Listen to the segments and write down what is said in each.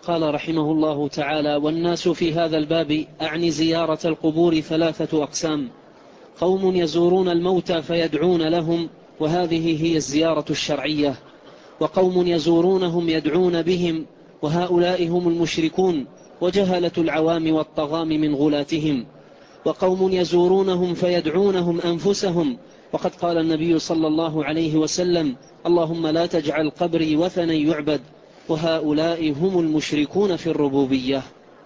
قال رحمه الله تعالى: والناس في هذا الباب أعني زيارة القبور 3 أقسام: قوم يزورون الموتى فيدعون لهم، وهذه هي الزيارة الشرعية، وقوم يزورونهم يدعون بهم، وهؤلاء هم المشركون وجهلة العوام والطغام من غلاتهم، وقوم يزورونهم فيدعونهم أنفسهم، وقد قال النبي صلى الله عليه وسلم: اللهم لا تجعل قبري وثنا يعبد، وهؤلاء هم المشركون في الربوبية.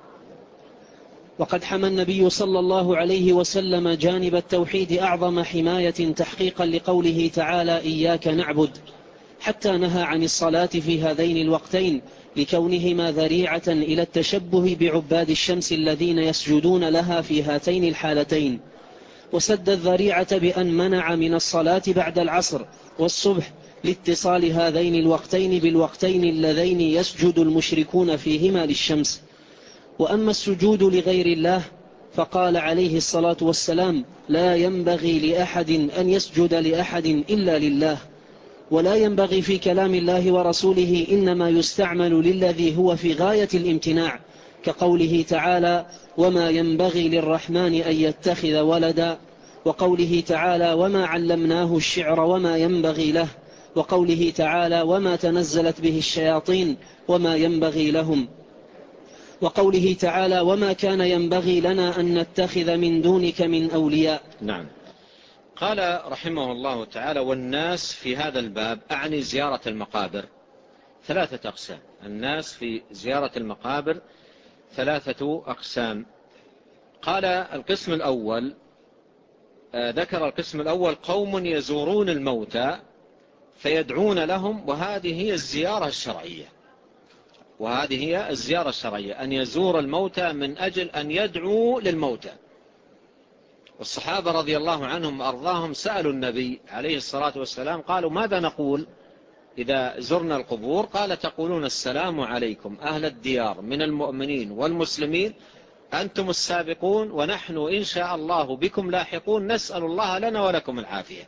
وقد حمى النبي صلى الله عليه وسلم جانب التوحيد أعظم حماية تحقيقا لقوله تعالى: إياك نعبد، حتى نهى عن الصلاة في هذين الوقتين لكونهما ذريعة إلى التشبه بعباد الشمس الذين يسجدون لها في هاتين الحالتين، وسد الذريعة بأن منع من الصلاة بعد العصر والصبح لاتصال هذين الوقتين بالوقتين اللذين يسجد المشركون فيهما للشمس. وأما السجود لغير الله فقال عليه الصلاة والسلام: لا ينبغي لأحد أن يسجد لأحد إلا لله. ولا ينبغي في كلام الله ورسوله إنما يستعمل للذي هو في غاية الامتناع، كقوله تعالى: وما ينبغي للرحمن أن يتخذ ولدا، وقوله تعالى: وما علمناه الشعر وما ينبغي له، وقوله تعالى: وما تنزلت به الشياطين وما ينبغي لهم، وقوله تعالى: وما كان ينبغي لنا أن نتخذ من دونك من أولياء. نعم. قال رحمه الله تعالى: والناس في هذا الباب أعني زيارة المقابر 3 أقسام. الناس في زيارة المقابر 3 أقسام. قال القسم الأول، ذكر القسم الأول: قوم يزورون الموتى فيدعون لهم، وهذه هي الزيارة الشرعية. وهذه هي الزيارة الشرعية، أن يزور الموتى من أجل أن يدعو للموتى. والصحابة رضي الله عنهم وأرضاهم سألوا النبي عليه الصلاة والسلام، قالوا: ماذا نقول إذا زرنا القبور؟ قال: تقولون السلام عليكم أهل الديار من المؤمنين والمسلمين، أنتم السابقون ونحن إن شاء الله بكم لاحقون، نسأل الله لنا ولكم العافية.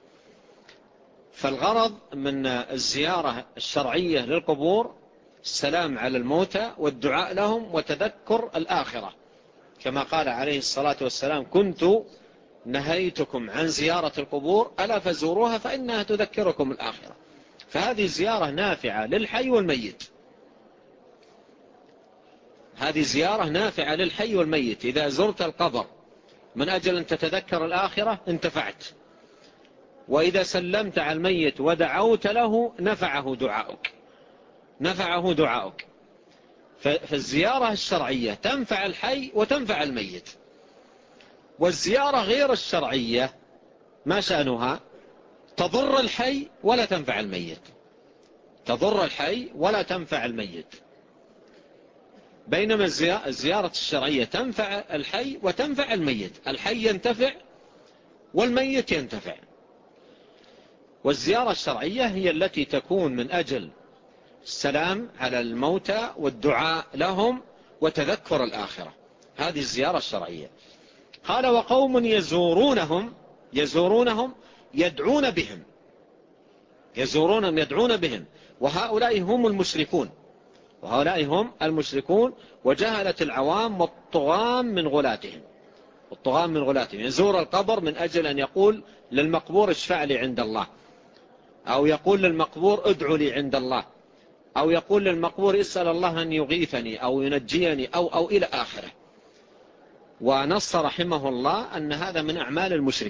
فالغرض من الزيارة الشرعية للقبور السلام على الموتى والدعاء لهم وتذكر الآخرة، كما قال عليه الصلاة والسلام: كنت نهيتكم عن زيارة القبور ألا فزوروها فإنها تذكركم الآخرة. فهذه زيارة نافعة للحي والميت. هذه زيارة نافعة للحي والميت. إذا زرت القبر من أجل أن تتذكر الآخرة انتفعت، وإذا سلمت على الميت ودعوت له نفعه دعاؤك. فالزيارة الشرعية تنفع الحي وتنفع الميت. والزيارة غير الشرعية ما شأنها؟ تضر الحي ولا تنفع الميت. تضر الحي ولا تنفع الميت. بينما الزيارة الشرعية تنفع الحي وتنفع الميت. الحي ينتفع والميت ينتفع. والزيارة الشرعية هي التي تكون من أجل السلام على الموتى والدعاء لهم وتذكر الآخرة. هذه الزيارة الشرعية. قال: وقوم يزورونهم يدعون بهم، وهؤلاء هم المشركون وجهلة العوام والطغام من غلاتهم. يزور القبر من أجل أن يقول للمقبور اشفع لي عند الله، أو يقول للمقبور ادعو لي عند الله، أو يقول للمقبور اسأل الله أن يغيثني أو ينجيني أو إلى آخره. ونص رحمه الله أن هذا من أعمال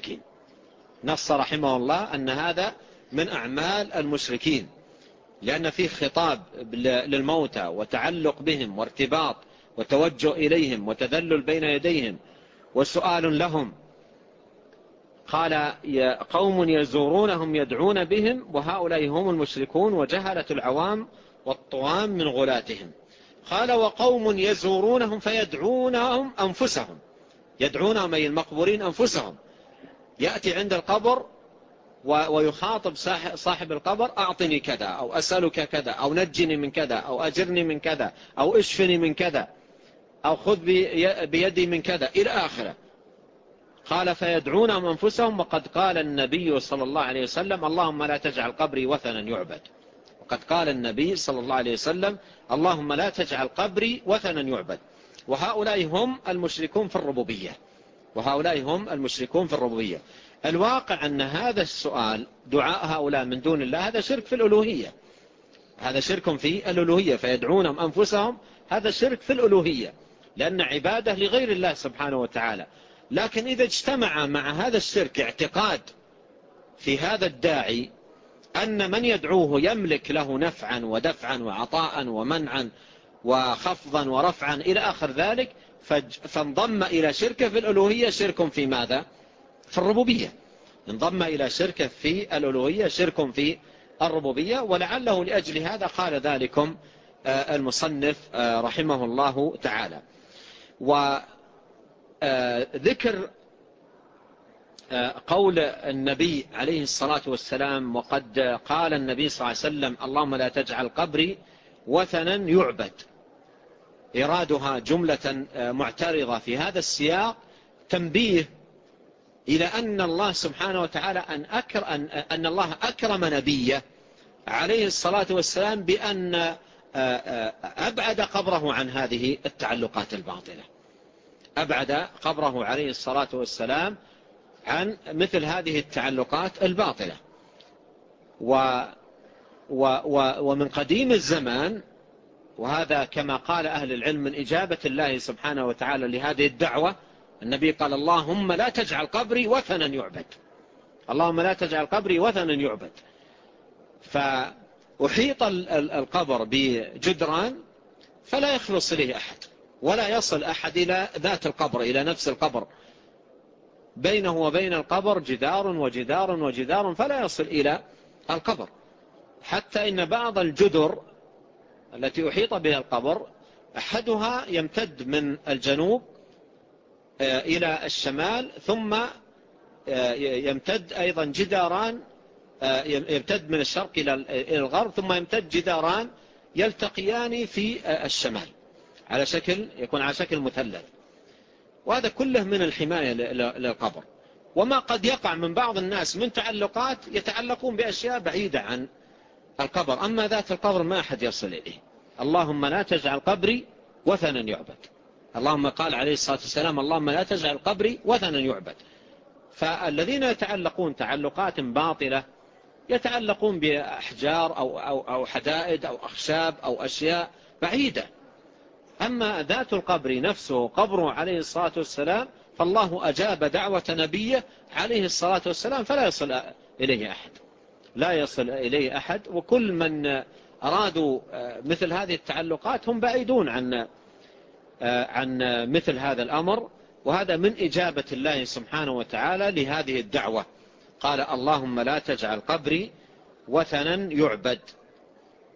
المشركين. لأن فيه خطاب للموتى وتعلق بهم وارتباط وتوجه إليهم وتذلل بين يديهم وسؤال لهم. قال: قوم يزورونهم يدعون بهم، وهؤلاء هم المشركون وجهلة العوام والطغام من غلاتهم. قال: وقوم يزورونهم فيدعونهم أنفسهم. يدعونهم أي المقبورين أنفسهم. يأتي عند القبر ويخاطب صاحب القبر: أعطني كذا، أو أسألك كذا، أو نجني من كذا، أو أجرني من كذا، أو اشفني من كذا، أو خذ بيدي من كذا إلى آخره. قال: فيدعونهم أنفسهم. وقد قال النبي صلى الله عليه وسلم: اللهم لا تجعل قبري وثنا يعبد. وقد قال النبي صلى الله عليه وسلم اللهم لا تجعل قبري وثنا يعبد. وهؤلاء هم المشركون في الربوبية، وهؤلاء هم المشركون في الربوبية. الواقع أن هذا السؤال دعاء هؤلاء من دون الله هذا شرك في الألوهية، هذا شرك في الألوهية، فيدعونهم أنفسهم، هذا شرك في الألوهية لأن عبادة لغير الله سبحانه وتعالى. لكن إذا اجتمع مع هذا الشرك اعتقاد في هذا الداعي أن من يدعوه يملك له نفعا ودفعا وعطاء ومنعا وخفضا ورفعا إلى آخر ذلك، فانضم إلى شركه في الألوهية شرك في ماذا؟ في الربوبية. انضم إلى شركه في الألوهية شرك في الربوبية. ولعله لأجل هذا قال ذلكم المصنف رحمه الله تعالى. وذكر قول النبي عليه الصلاة والسلام وقد قال النبي صلى الله عليه وسلم اللهم لا تجعل قبري وثنا يعبد، إرادها جملة معترضة في هذا السياق تنبيه إلى أن الله سبحانه وتعالى أن الله أكرم نبيه عليه الصلاة والسلام بأن أبعد قبره عن هذه التعلقات الباطلة، أبعد قبره عليه الصلاة والسلام عن مثل هذه التعلقات الباطلة. ومن قديم الزمان، وهذا كما قال أهل العلم من إجابة الله سبحانه وتعالى لهذه الدعوة، النبي قال اللهم لا تجعل قبري وثنا يعبد، اللهم لا تجعل قبري وثنا يعبد. فأحيط القبر بجدران فلا يخلص إليه أحد، ولا يصل أحد إلى ذات القبر، إلى نفس القبر، بينه وبين القبر جدار وجدار وجدار فلا يصل إلى القبر. حتى إن بعض الجدر التي أحيط بها القبر أحدها يمتد من الجنوب إلى الشمال، ثم يمتد أيضا جداران، يمتد من الشرق إلى الغرب، ثم يمتد جداران يلتقيان في الشمال على شكل يكون على شكل مثلث. وهذا كله من الحماية للقبر. وما قد يقع من بعض الناس من تعلقات يتعلقون بأشياء بعيدة عن القبر، أما ذات القبر ما أحد يصل إليه. اللهم لا تجعل قبري وثنا يعبد، اللهم قال عليه الصلاة والسلام اللهم لا تجعل قبري وثنا يعبد. فالذين يتعلقون تعلقات باطلة يتعلقون بأحجار أو حدائد أو أخشاب أو أشياء بعيدة. أما ذات القبر نفسه قبره عليه الصلاة والسلام فالله أجاب دعوة نبيه عليه الصلاة والسلام فلا يصل إليه أحد، لا يصل إليه أحد. وكل من أرادوا مثل هذه التعلقات هم بعيدون عن مثل هذا الأمر. وهذا من إجابة الله سبحانه وتعالى لهذه الدعوة. قال اللهم لا تجعل قبري وثنا يعبد.